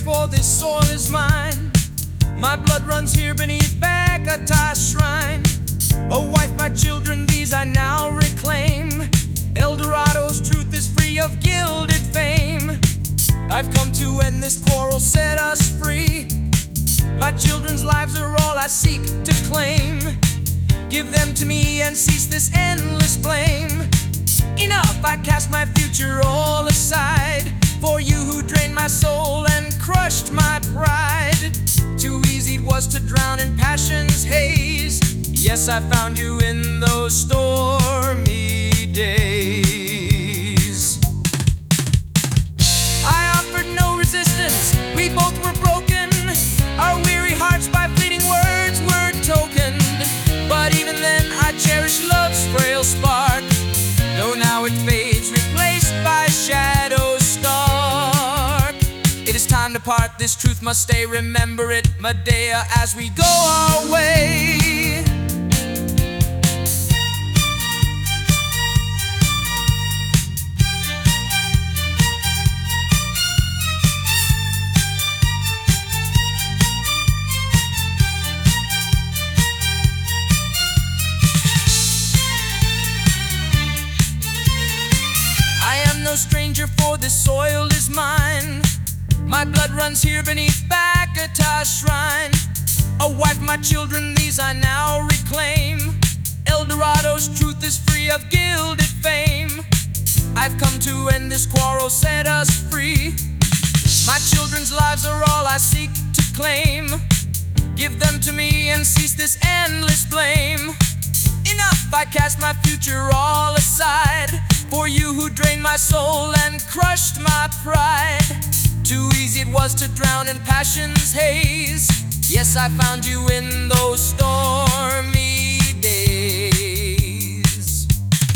for this soil is mine. My blood runs here beneath Bacata's shrine. A wife, my children, these I now reclaim. El Dorado's truth is free of gilded fame. I've come to end this quarrel, set us free. My children's lives are all I seek to claim. Give them to me and cease this endless blame. Enough, I cast my future all aside for you who drained my soul and crushed my pride. Too easy it was to drown in passion's haze. Yes, I found you in those stormy days. I offered no resistance, we both were broken. Our weary hearts by fleeting words were tokened. But even then I cherished love's frail spark, though now it fades, replaced by shadows stark. It is time to part, this truth must stay. Remember it, Medea, as we go our way. No stranger, for this soil is mine. My blood runs here beneath Bacata's shrine. A wife, my children, these I now reclaim. El Dorado's truth is free of gilded fame. I've come to end this quarrel, set us free. My children's lives are all I seek to claim. Give them to me and cease this endless blame. Enough, I cast my future all aside for you who drained my soul and crushed my pride. Too easy it was to drown in passion's haze. Yes, I found you in those stormy days.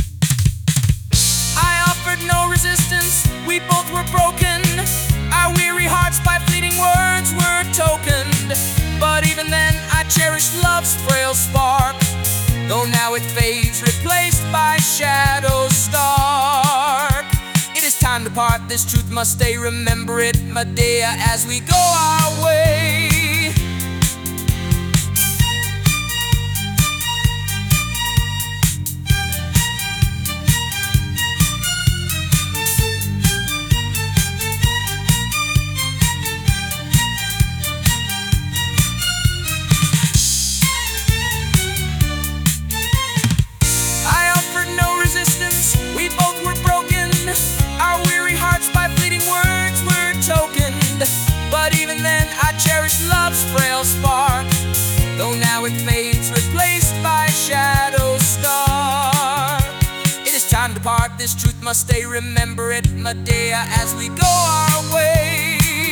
I offered no resistance, we both were broken. Our weary hearts by fleeting words were tokened. But even then I cherished love's frail spark, though now it fades, replaced by shadows stark. It is time to part, this truth must stay. Remember it, Medea, as we go our way. We both were broken. Our weary hearts by fleeting words were tokened. But even then I cherished love's frail spark, though now it fades, replaced by shadows stark. It is time to part, this truth must stay. Remember it, Medea, as we go our way.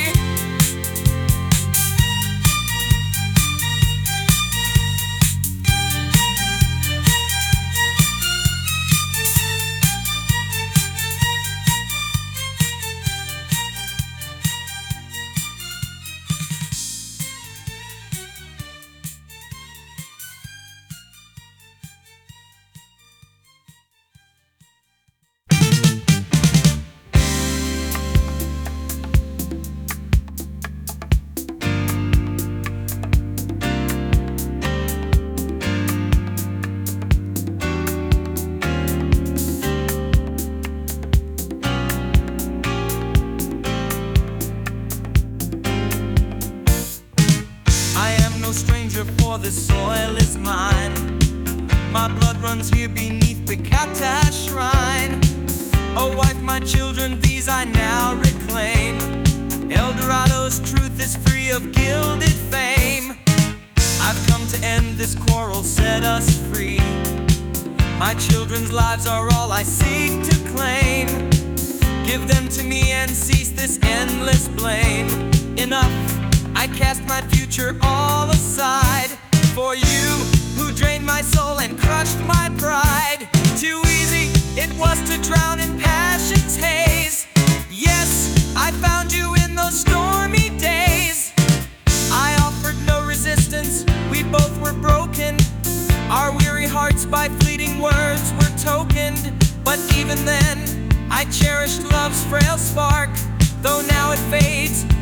No stranger, for this soil is mine. My blood runs here beneath Bacata's shrine. A wife, my children, these I now reclaim. El Dorado's truth is free of gilded fame. I've come to end this quarrel, set us free. My children's lives are all I seek to claim. Give them to me and cease this endless blame. Enough, I cast my future all aside for you who drained my soul and crushed my pride. Too easy it was to drown in passion's haze. Yes, I found you in those stormy days. I offered no resistance, we both were broken. Our weary hearts by fleeting words were tokened. But even then I cherished love's frail spark, though now it fades,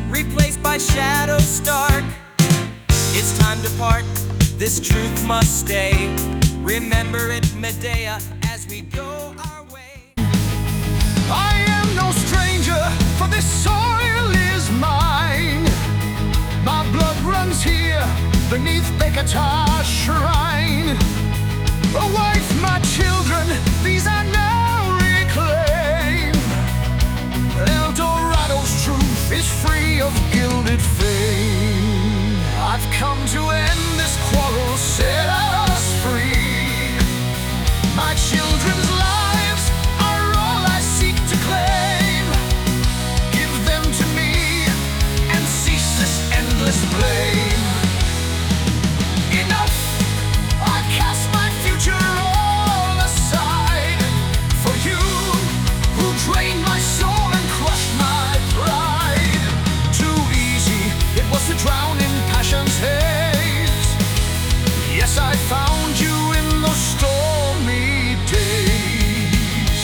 replaced by shadows stark. It's time to part, this truth must stay. Remember it, Medea, as we go our way. I am no stranger, for this soil is mine. My blood runs here, beneath Hecata's shrine. A wife, my children, these I now reclaim. El Dorado's truth is free of gilded fame. I've come to end this quarrel, set us free. My children's lives are all I seek to claim. Give them to me and cease this endless blame. Enough! I cast my future all aside for you who drained my soul and crushed my pride. Too easy it was to drown in passion's haze. Yes, I found you in those stormy days.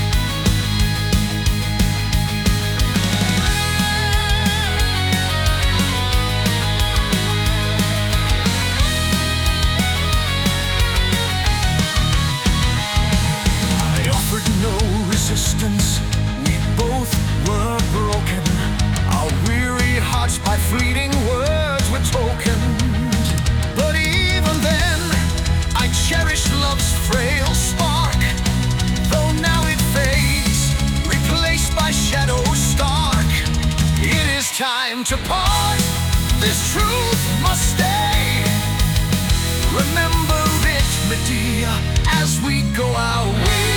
I offered no resistance, we both were broken. Our weary hearts by fleeting words were tokened. But even then, I cherished love's frail spark. Though now it fades, replaced by shadows stark. It is time to part, this truth must stay. Remember it, Medea, as we go our way.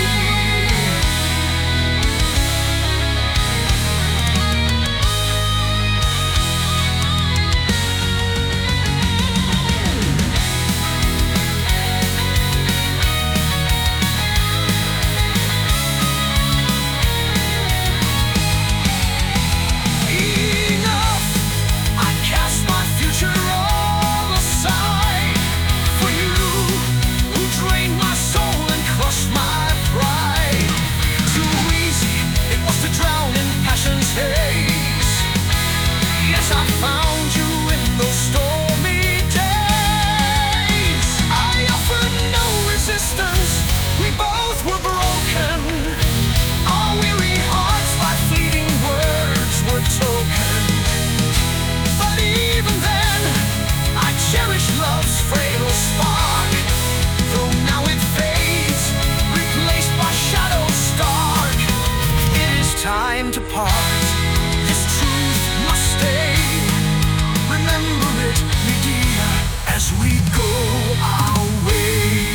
Time to part, this truth must stay. Remember it, Medea, as we go our way.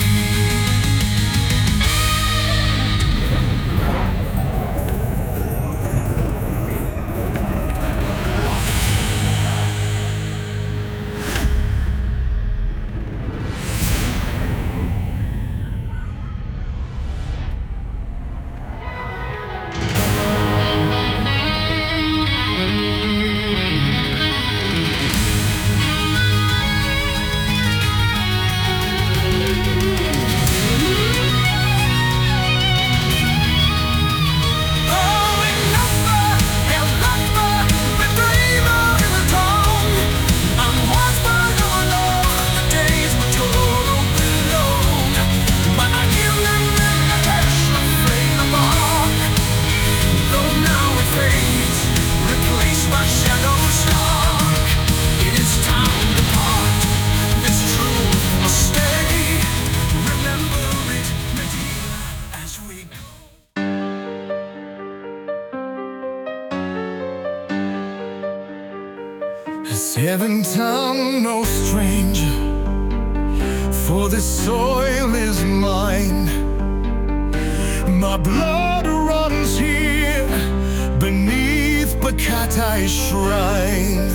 Seven-tongue, no stranger, for this soil is mine. My blood runs here beneath Hecata's shrine.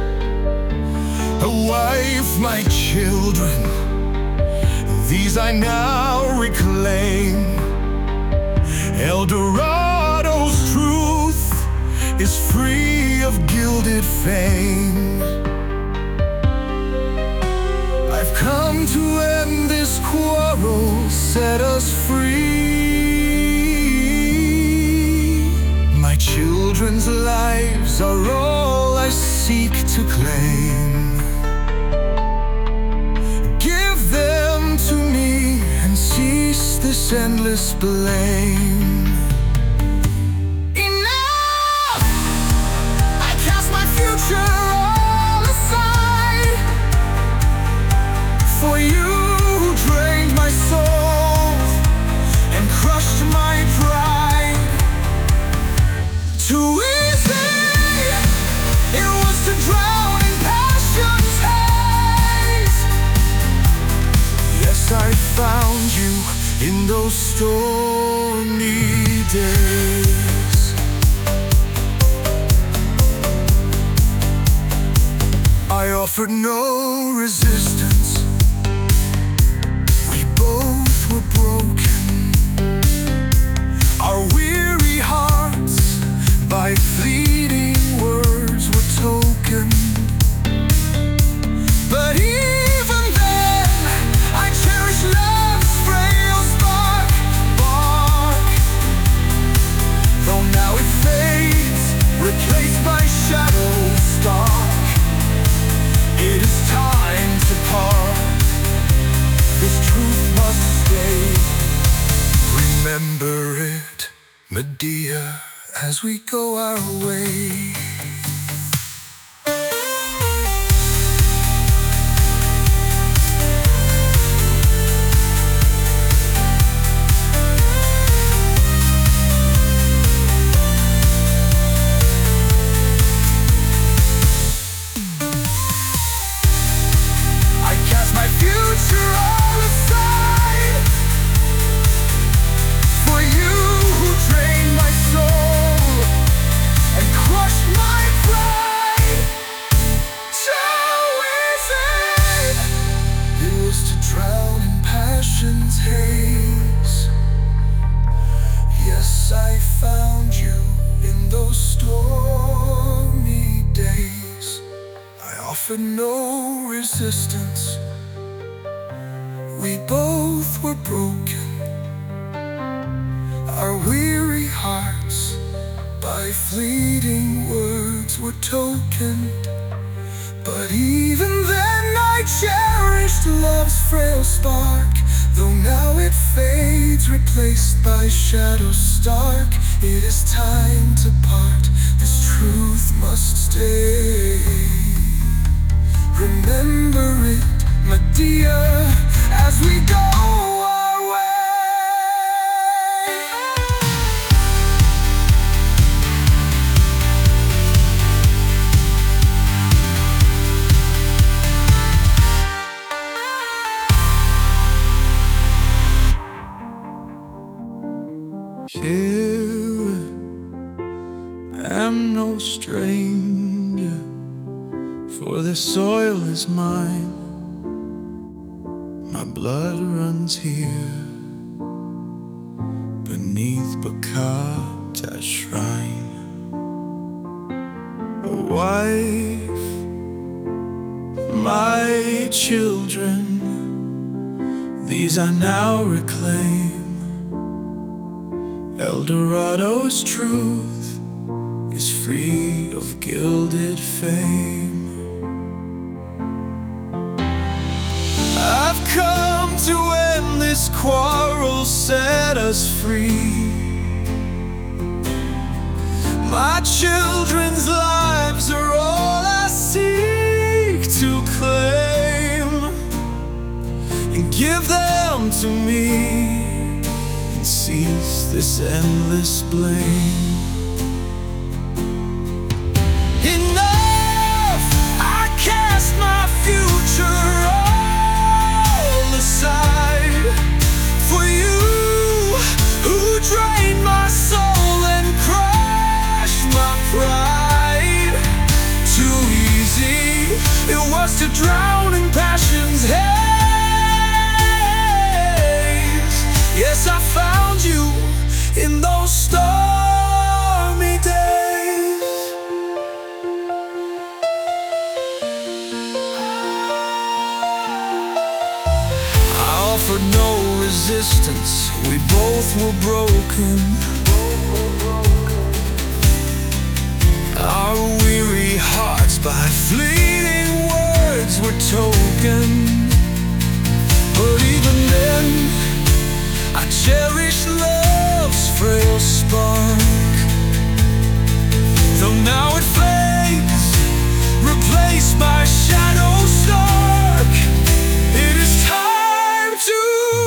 A wife, my children, these I now reclaim. El Dorado's truth is free of gilded fame. I've come to end this quarrel, set us free. My children's lives are all I seek to claim. Give them to me and cease this endless blame. Enough! I cast my future all aside for you who drained my soul and crushed my pride. Too easy it was to drown in passion's haze. Yes, I found you in those stormy days. I offered no resistance. We both were broken. Our weary hearts by fleeting words were token. But even then, I cherish love's frail spark. Though now it fades, replaced by shadows dark. It is time to part. This truth must stay. Remember it, Medea, as we go our way. I cast my future all aside for you who drained my soul and crushed my pride. So easy it was to drown in passion's haze. Yes, I found you in those stormy days. I offered no resistance. We both were broken. Our weary hearts by fleeting words were tokened. But even then I cherished love's frail spark. Though now it fades, replaced by shadows stark. It is time to part. This truth must stay. Remember it, Medea, as we go our way. Here am no stranger, for the soil is mine. My blood runs here beneath Bacata's shrine. A wife, my children, these I now reclaim. Eldorado's truth is free of gilded fame. I've come to end this quarrel, set us free. My children's lives are all I seek to claim, and give them to me and cease this endless blame. Enough! I cast my future all aside for you who drained my soul and crushed my pride. Too easy it was to drown in passion's haze. Yes, I found you in those stormy days. I offered no resistance. We both were broken. Our weary hearts by fleeting words were token. But even then, I cherish love's frail spark. Though now it fades, replaced by shadows dark, it is time to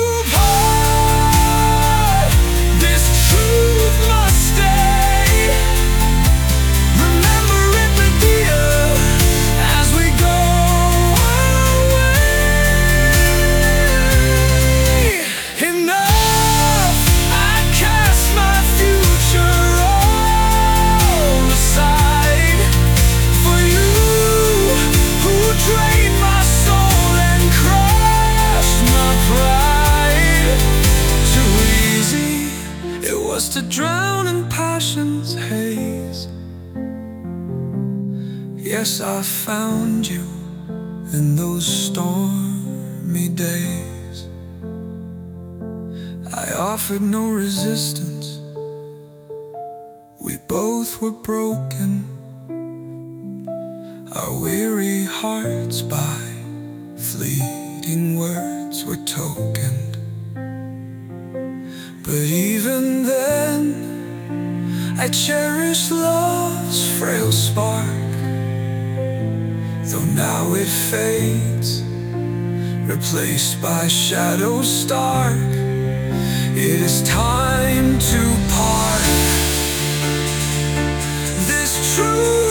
part. This truth must stay. Remember it, Medea, as we go our way. Enough, I cast my future all aside for you, who drained my soul and crushed my pride. Too easy it was to drown in passion's haze. Yes, I found you in those stormy days. I offered no resistance. We both were broken, our weary hearts by fleeting words were tokened. But even then, I cherish love's frail spark. Though now it fades, replaced by shadows stark, it is time to part. This truth